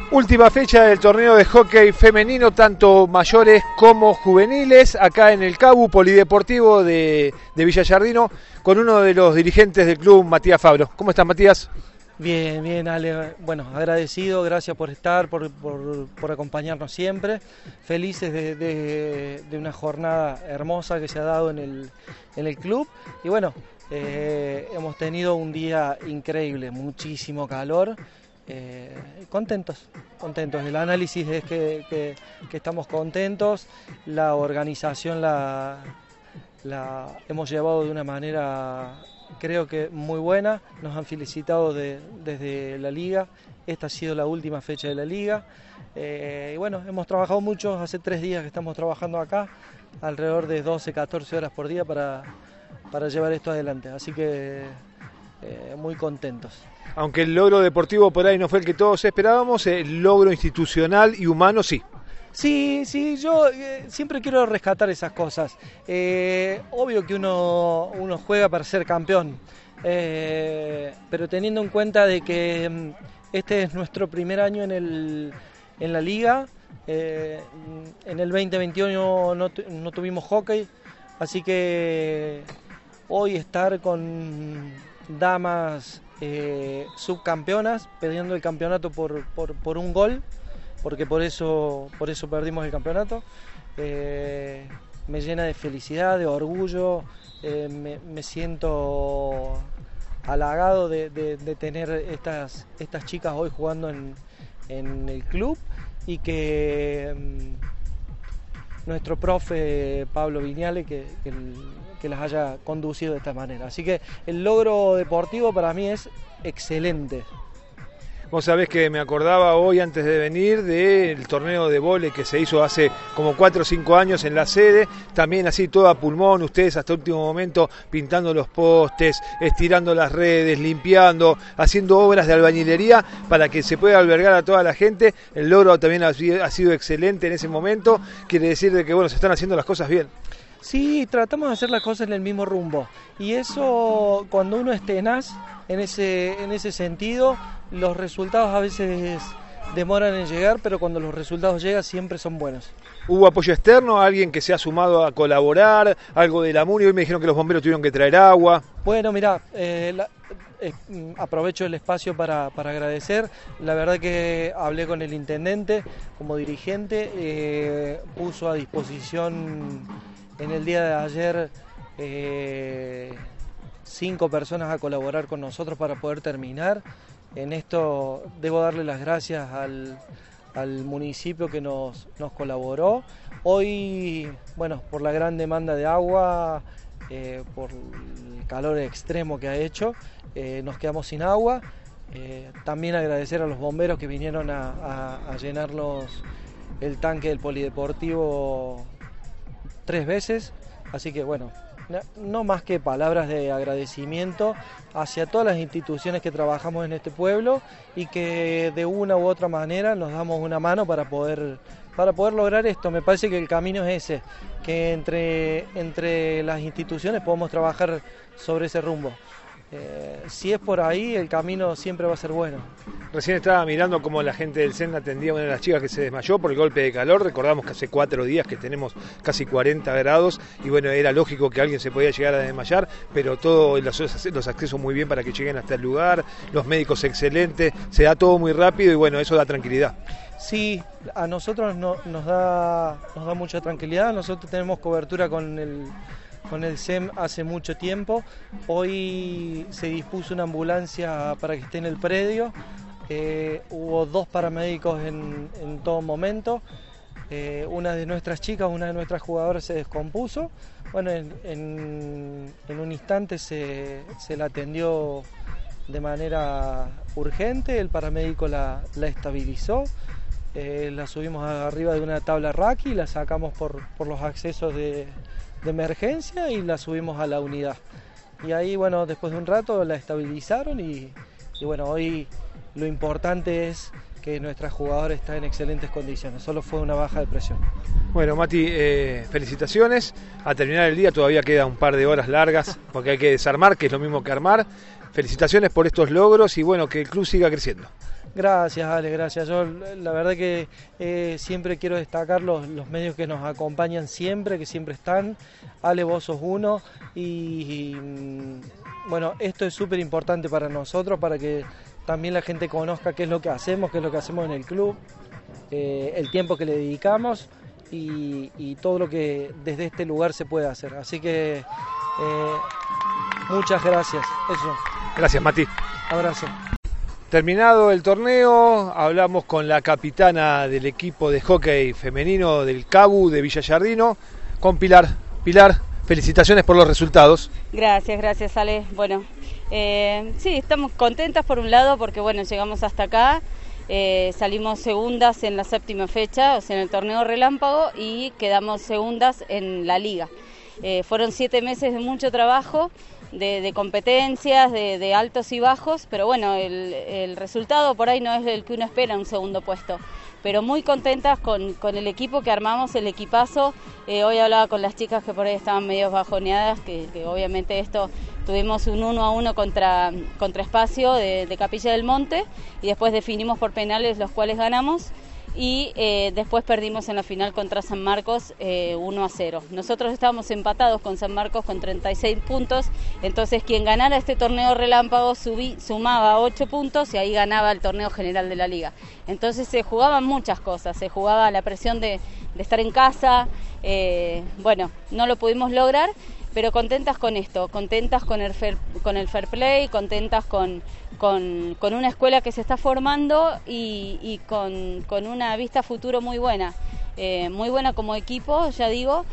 Última fecha del torneo de hockey femenino, tanto mayores como juveniles, acá en el CABU Polideportivo de Villa Giardino, con uno de los dirigentes del club, Matías Fabro. ¿Cómo estás, Matías? Bien, bien, Ale. Bueno, agradecido, gracias por estar, por acompañarnos siempre. Felices de una jornada hermosa que se ha dado en el club. Y bueno, hemos tenido un día increíble, muchísimo calor. Contentos. El análisis es que estamos contentos. La organización la hemos llevado de una manera, creo que muy buena. Nos han felicitado desde la liga. Esta ha sido la última fecha de la liga. Y bueno, hemos trabajado mucho. Hace 3 días que estamos trabajando acá, alrededor de 12, 14 horas por día para llevar esto adelante. Así que muy contentos. Aunque el logro deportivo por ahí no fue el que todos esperábamos, el logro institucional y humano sí. Sí, yo siempre quiero rescatar esas cosas. Obvio que uno juega para ser campeón, pero teniendo en cuenta de que este es nuestro primer año en la liga, en el 2021 no tuvimos hockey, así que hoy estar con damas subcampeonas perdiendo el campeonato por un gol, porque por eso perdimos el campeonato, me llena de felicidad, de orgullo. Me siento halagado de tener estas chicas hoy jugando en el club, y que nuestro profe Pablo Viñale que las haya conducido de esta manera. Así que el logro deportivo para mí es excelente. Vos sabés que me acordaba hoy, antes de venir, del torneo de vóley que se hizo hace como 4 o 5 años en la sede, también así todo a pulmón, ustedes hasta el último momento pintando los postes, estirando las redes, limpiando, haciendo obras de albañilería para que se pueda albergar a toda la gente. El logro también ha sido excelente en ese momento, quiere decir de que bueno, se están haciendo las cosas bien. Sí, tratamos de hacer las cosas en el mismo rumbo, y eso, cuando uno es tenaz en ese sentido, los resultados a veces demoran en llegar, pero cuando los resultados llegan siempre son buenos. ¿Hubo apoyo externo? ¿Alguien que se ha sumado a colaborar? ¿Algo de la MUNI? Hoy me dijeron que los bomberos tuvieron que traer agua. Bueno, mirá, aprovecho el espacio para agradecer. La verdad que hablé con el intendente como dirigente, puso a disposición en el día de ayer 5 personas a colaborar con nosotros para poder terminar. En esto debo darle las gracias al municipio que nos colaboró. Hoy, bueno, por la gran demanda de agua, por el calor extremo que ha hecho, nos quedamos sin agua. También agradecer a los bomberos que vinieron a llenarnos el tanque del polideportivo 3 veces, así que bueno, no más que palabras de agradecimiento hacia todas las instituciones que trabajamos en este pueblo, y que de una u otra manera nos damos una mano para poder lograr esto. Me parece que el camino es ese, que entre las instituciones podemos trabajar sobre ese rumbo. Si es por ahí, el camino siempre va a ser bueno. Recién estaba mirando cómo la gente del CEN atendía a una de las chicas que se desmayó por el golpe de calor. Recordamos que hace 4 días que tenemos casi 40 grados y bueno, era lógico que alguien se podía llegar a desmayar, pero todos los accesos muy bien para que lleguen hasta el lugar, los médicos excelentes, se da todo muy rápido y bueno, eso da tranquilidad. Sí, a nosotros nos da mucha tranquilidad. Nosotros tenemos cobertura con el SEM hace mucho tiempo. Hoy se dispuso una ambulancia para que esté en el predio. Hubo 2 paramédicos en todo momento. Una de nuestras chicas, una de nuestras jugadoras se descompuso. Bueno, en un instante se la atendió de manera urgente. El paramédico la estabilizó. La subimos arriba de una tabla rack y la sacamos por los accesos de emergencia y la subimos a la unidad. Y ahí, bueno, después de un rato la estabilizaron y bueno, hoy lo importante es que nuestra jugadora está en excelentes condiciones, solo fue una baja de presión. Bueno, Mati, felicitaciones. A terminar el día todavía queda un par de horas largas porque hay que desarmar, que es lo mismo que armar. Felicitaciones por estos logros y bueno, que el club siga creciendo. Gracias, Ale, gracias. Yo la verdad que siempre quiero destacar los medios que nos acompañan siempre, que siempre están. Ale, vos sos uno bueno, esto es súper importante para nosotros, para que también la gente conozca qué es lo que hacemos en el club, el tiempo que le dedicamos y todo lo que desde este lugar se puede hacer. Así que muchas gracias. Eso. Gracias, Mati. Abrazo. Terminado el torneo, hablamos con la capitana del equipo de hockey femenino del CABU de Villa Giardino, con Pilar. Pilar, felicitaciones por los resultados. Gracias, Ale. Bueno, sí, estamos contentas por un lado porque bueno, llegamos hasta acá, salimos segundas en la 7ª fecha, o sea, en el torneo relámpago, y quedamos segundas en la liga. Fueron 7 meses de mucho trabajo, de competencias, de altos y bajos, pero bueno, el resultado por ahí no es el que uno espera en un segundo puesto. Pero muy contentas con el equipo que armamos, el equipazo. Hoy hablaba con las chicas que por ahí estaban medio bajoneadas, que obviamente tuvimos un 1-1 contra Espacio de Capilla del Monte, y después definimos por penales, los cuales ganamos. Y después perdimos en la final contra San Marcos 1-0. Nosotros estábamos empatados con San Marcos con 36 puntos, entonces quien ganara este torneo relámpago sumaba 8 puntos y ahí ganaba el torneo general de la liga. Entonces se jugaban muchas cosas, se jugaba la presión de estar en casa, bueno, no lo pudimos lograr, pero contentas con esto, contentas con el fair play, contentas con una escuela que se está formando y con una vista a futuro muy buena como equipo, ya digo,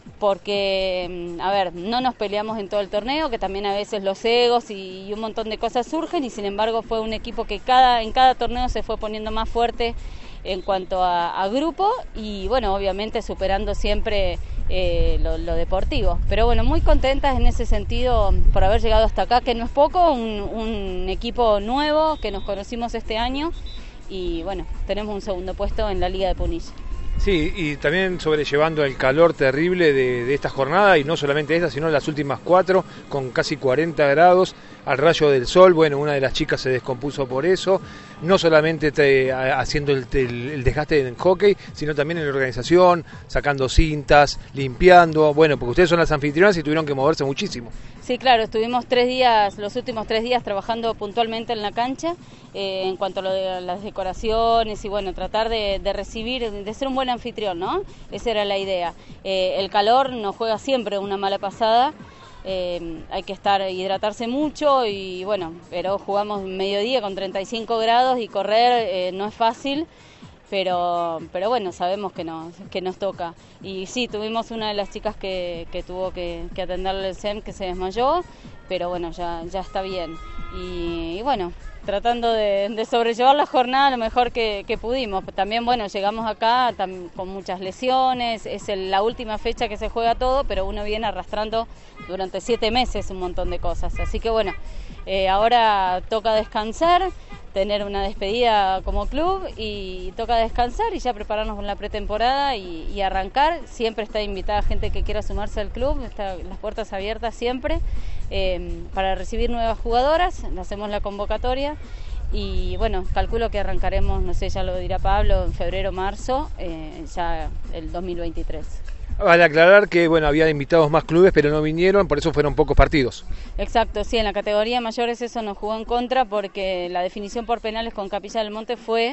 porque, a ver, no nos peleamos en todo el torneo, que también a veces los egos y un montón de cosas surgen, y sin embargo fue un equipo que en cada torneo se fue poniendo más fuerte en cuanto a grupo, y bueno, obviamente superando siempre lo deportivo. Pero bueno, muy contentas en ese sentido por haber llegado hasta acá, que no es poco, un equipo nuevo que nos conocimos este año, y bueno, tenemos un segundo puesto en la Liga de Punilla. Sí, y también sobrellevando el calor terrible de esta jornada, y no solamente esta, sino las últimas 4, con casi 40 grados, al rayo del sol. Bueno, una de las chicas se descompuso por eso, no solamente haciendo el desgaste en hockey, sino también en la organización, sacando cintas, limpiando, bueno, porque ustedes son las anfitrionas y tuvieron que moverse muchísimo. Sí, claro, estuvimos los últimos 3 días trabajando puntualmente en la cancha, en cuanto a lo de las decoraciones y bueno, tratar de recibir, de ser un buen anfitrión, ¿no? Esa era la idea. El calor nos juega siempre una mala pasada, hay que hidratarse mucho y bueno, pero jugamos mediodía con 35 grados y correr no es fácil. Pero bueno, sabemos que nos toca. Y sí, tuvimos una de las chicas que tuvo que atenderle el SEM, que se desmayó, pero bueno, ya está bien. Y bueno, tratando de sobrellevar la jornada lo mejor que pudimos. También, bueno, llegamos acá con muchas lesiones, es la última fecha que se juega todo, pero uno viene arrastrando durante 7 meses un montón de cosas. Así que bueno, ahora toca descansar, tener una despedida como club, y toca descansar y ya prepararnos con la pretemporada y arrancar. Siempre está invitada gente que quiera sumarse al club, están las puertas abiertas siempre para recibir nuevas jugadoras, hacemos la convocatoria y bueno, calculo que arrancaremos, no sé, ya lo dirá Pablo, en febrero, marzo, ya el 2023. Vale aclarar que bueno, había invitados más clubes, pero no vinieron, por eso fueron pocos partidos. Exacto, sí, en la categoría mayores eso nos jugó en contra, porque la definición por penales con Capilla del Monte fue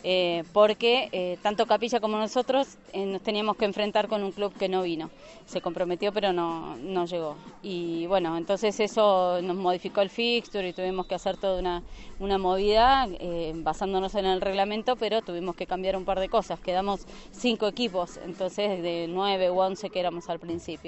porque tanto Capilla como nosotros nos teníamos que enfrentar con un club que no vino. Se comprometió pero no llegó. Y bueno, entonces eso nos modificó el fixture y tuvimos que hacer toda una movida basándonos en el reglamento, pero tuvimos que cambiar un par de cosas. Quedamos 5 equipos, entonces de 9 u 11 que éramos al principio.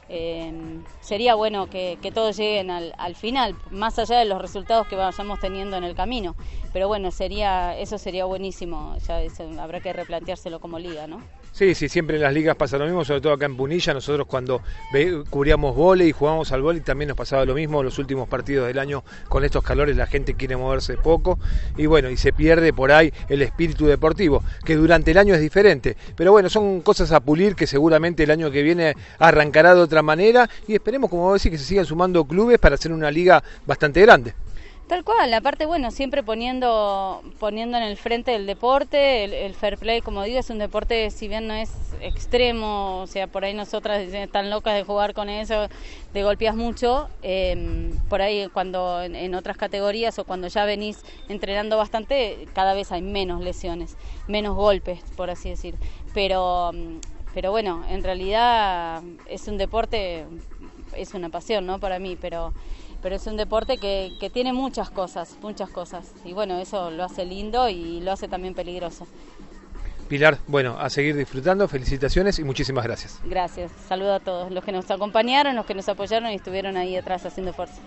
Sería bueno que todos lleguen al final, más allá de los resultados que vayamos teniendo en el camino. Pero bueno, eso sería buenísimo, ya habrá que replanteárselo como liga, ¿no? Sí, siempre en las ligas pasa lo mismo, sobre todo acá en Punilla. Nosotros cuando cubríamos vóley y jugábamos al vóley también nos pasaba lo mismo. Los últimos partidos del año con estos calores la gente quiere moverse poco y bueno, y se pierde por ahí el espíritu deportivo, que durante el año es diferente. Pero bueno, son cosas a pulir que seguramente el año que viene arrancará de otra manera y esperemos, como vos decís, que se sigan sumando clubes para hacer una liga bastante grande. Tal cual, aparte bueno, siempre poniendo en el frente del deporte, el fair play, como digo, es un deporte, si bien no es extremo, o sea, por ahí nosotras están locas de jugar con eso, te golpeas mucho, por ahí cuando en otras categorías o cuando ya venís entrenando bastante, cada vez hay menos lesiones, menos golpes, por así decir, pero bueno, en realidad es un deporte, es una pasión, ¿no? Para mí, pero es un deporte que tiene muchas cosas, y bueno, eso lo hace lindo y lo hace también peligroso. Pilar, bueno, a seguir disfrutando, felicitaciones y muchísimas gracias. Gracias, saludo a todos los que nos acompañaron, los que nos apoyaron y estuvieron ahí atrás haciendo fuerza.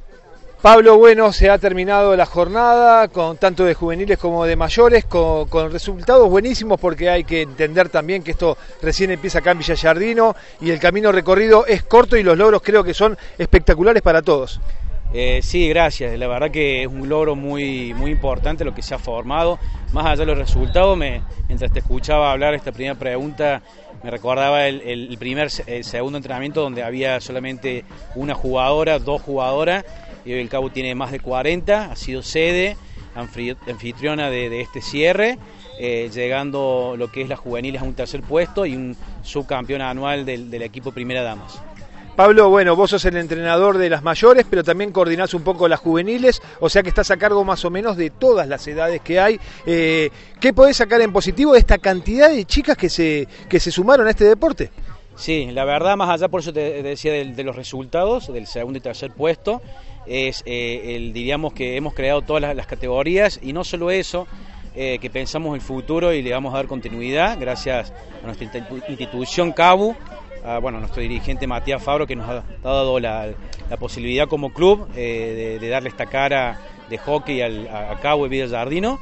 Pablo, bueno, se ha terminado la jornada con tanto de juveniles como de mayores, con resultados buenísimos, porque hay que entender también que esto recién empieza acá en Villa Giardino y el camino recorrido es corto y los logros creo que son espectaculares para todos. Sí, gracias. La verdad que es un logro muy importante lo que se ha formado. Más allá de los resultados, mientras te escuchaba hablar esta primera pregunta, me recordaba el segundo entrenamiento donde había solamente una jugadora, 2 jugadoras, y hoy el CABU tiene más de 40, ha sido sede, anfitriona de este cierre, llegando lo que es las juveniles a un 3er puesto y un subcampeón anual del equipo Primera Damas. Pablo, bueno, vos sos el entrenador de las mayores, pero también coordinás un poco las juveniles, o sea que estás a cargo más o menos de todas las edades que hay. ¿Qué podés sacar en positivo de esta cantidad de chicas que se sumaron a este deporte? Sí, la verdad, más allá, por eso te decía de los resultados, del segundo y 3er puesto, es diríamos que hemos creado todas las categorías, y no solo eso, que pensamos en el futuro y le vamos a dar continuidad, gracias a nuestra institución CABU, a nuestro dirigente Matías Fabro, que nos ha dado la posibilidad como club de darle esta cara de hockey a CABU y Villa Giardino.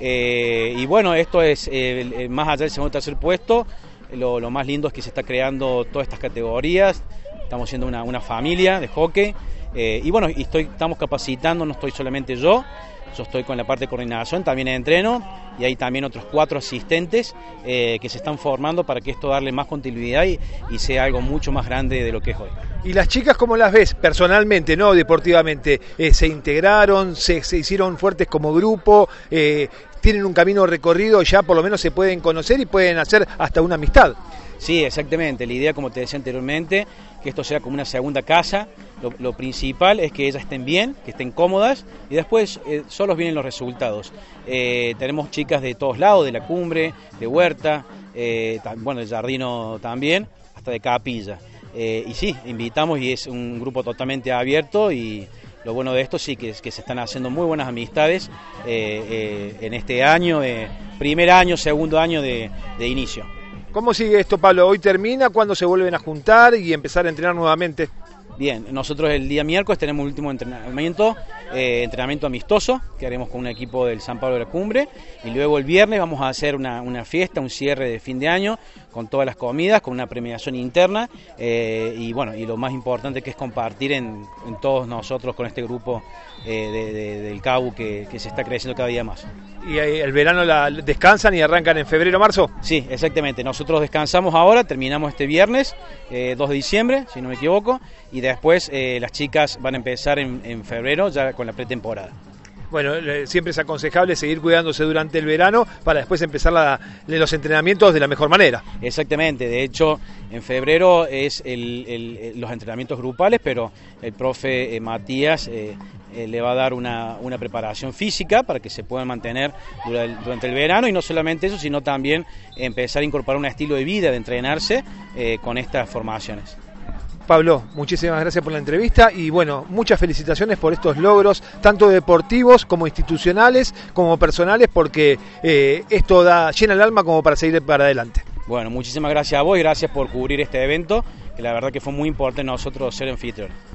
Y bueno, esto es más allá del segundo y 3er puesto, lo más lindo es que se está creando todas estas categorías, estamos siendo una familia de hockey, y bueno, estamos capacitando, no estoy solamente yo estoy con la parte de coordinación, también entreno, y hay también otros 4 asistentes que se están formando para que esto darle más continuidad y sea algo mucho más grande de lo que es hoy. ¿Y las chicas cómo las ves personalmente, no deportivamente? ¿Se integraron, se hicieron fuertes como grupo? ¿Tienen un camino recorrido, ya por lo menos se pueden conocer y pueden hacer hasta una amistad? Sí, exactamente. La idea, como te decía anteriormente, que esto sea como una segunda casa. Lo principal es que ellas estén bien, que estén cómodas, y después solos vienen los resultados. Tenemos chicas de todos lados, de la Cumbre, de Huerta, de Giardino también, hasta de Capilla. Y sí, invitamos, y es un grupo totalmente abierto, y lo bueno de esto sí que se están haciendo muy buenas amistades en este año, primer año, segundo año de inicio. ¿Cómo sigue esto, Pablo? ¿Hoy termina? ¿Cuándo se vuelven a juntar y empezar a entrenar nuevamente? Bien, nosotros el día miércoles tenemos el último entrenamiento amistoso que haremos con un equipo del San Pablo de la Cumbre, y luego el viernes vamos a hacer una fiesta, un cierre de fin de año con todas las comidas, con una premiación interna, y lo más importante que es compartir en todos nosotros con este grupo del CABU que se está creciendo cada día más. ¿Y el verano descansan y arrancan en febrero, marzo? Sí, exactamente. Nosotros descansamos ahora, terminamos este viernes, 2 de diciembre, si no me equivoco, y después las chicas van a empezar en febrero ya con la pretemporada. Bueno, siempre es aconsejable seguir cuidándose durante el verano para después empezar los entrenamientos de la mejor manera. Exactamente, de hecho en febrero es los entrenamientos grupales, pero el profe Matías le va a dar una preparación física para que se puedan mantener durante el verano, y no solamente eso, sino también empezar a incorporar un estilo de vida, de entrenarse con estas formaciones. Pablo, muchísimas gracias por la entrevista y bueno, muchas felicitaciones por estos logros, tanto deportivos como institucionales, como personales, porque esto llena el alma como para seguir para adelante. Bueno, muchísimas gracias a vos y gracias por cubrir este evento, que la verdad que fue muy importante nosotros ser anfitriones.